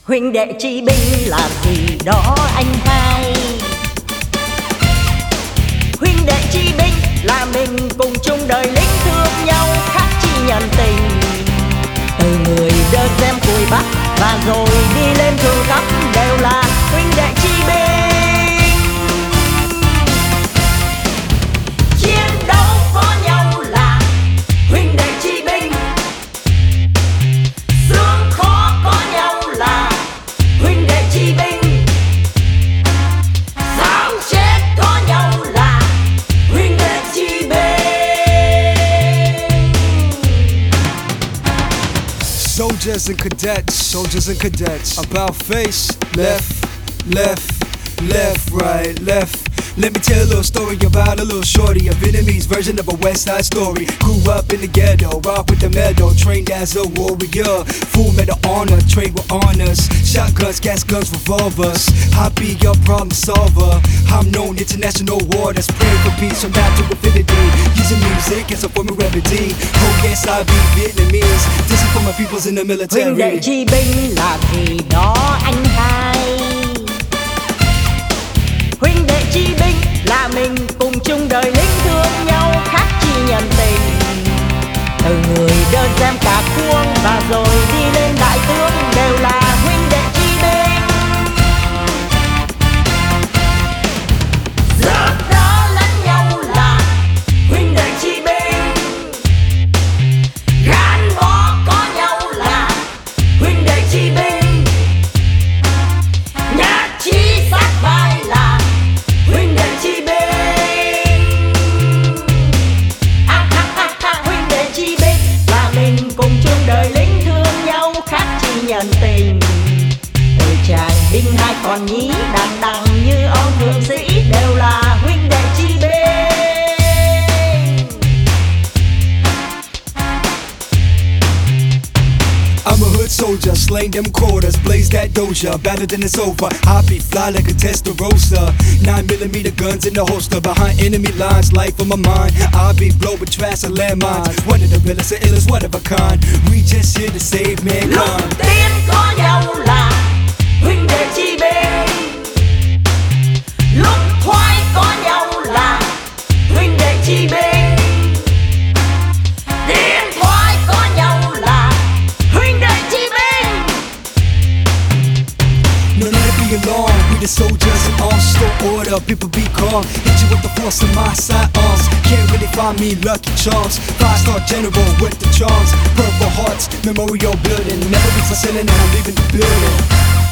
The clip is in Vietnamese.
Huynh đệ chi binh làm gì đó anh hai. Huynh đệ chi binh là mình cùng chung đời lính thương nhau khác chi nhân tình. Từ người đơn đem cùi bắt và rồi đi lên thường khắp đều là huynh đệ chi binh. Chiến đấu có nhau là huynh đệ chi binh. Sướng khó có nhau là huynh đệ chi binh. Sống chết có nhau là huynh đệ chi binh. Soldiers and cadets, soldiers and cadets. About face, left, left, left, right, left. Let me tell a little story about a little shorty, a Vietnamese version of a West Side Story. Grew up in the ghetto, rock with the meadow, trained as a warrior. Full metal honor, trained with honors. Shotguns, gas guns, revolvers. I'll be your problem solver. I'm known international war that's praying for peace from now to infinity. Using music as a form of remedy. Oh yes, I be Vietnamese. This is for my peoples in the military. Huynh đệ chi binh là gì đó anh hai. Huynh đệ chi binh là mình cùng chung đời lính thương nhau khác chi nhân tình. Từ người đơn đem cả khuôn và rồi đi lên đại tướng đều là huynh đệ chi binh. Giúp đỡ lẫn nhau là huynh đệ chi binh. Gắn bó có nhau là huynh đệ chi binh. Nhất trí sát vai là huynh đệ chi binh. Huynh đệ chi binh là mình cùng chung đời lính thương nhau khác chi nhân tình. Từ chàng binh hai còn nhí đằng đằng như ông thượng sĩ đều là huynh đệ chi binh. I'm a hood soldier, slaying them quarters, blaze that doja, battered and it's over. I be fly like a Testarossa, 9mm guns in the holster, behind enemy lines, life on my mind. I be blowing trash and landmines, one of the realest and illest, one of a kind. We just here to save Lúc mankind. tiên có nhau là huynh đệ chi binh. Lúc thoái có nhau là huynh đệ chi binh. Tiến thoái có nhau là huynh đệ chi binh. No need to be alarmed, we the soldiers in all store order. People be calm, hit you with the force of my sidearms. Can't really find me Lucky Charms. 5-star general with the charms. Purple hearts, memorial building. Never be for selling and I'm leaving the building.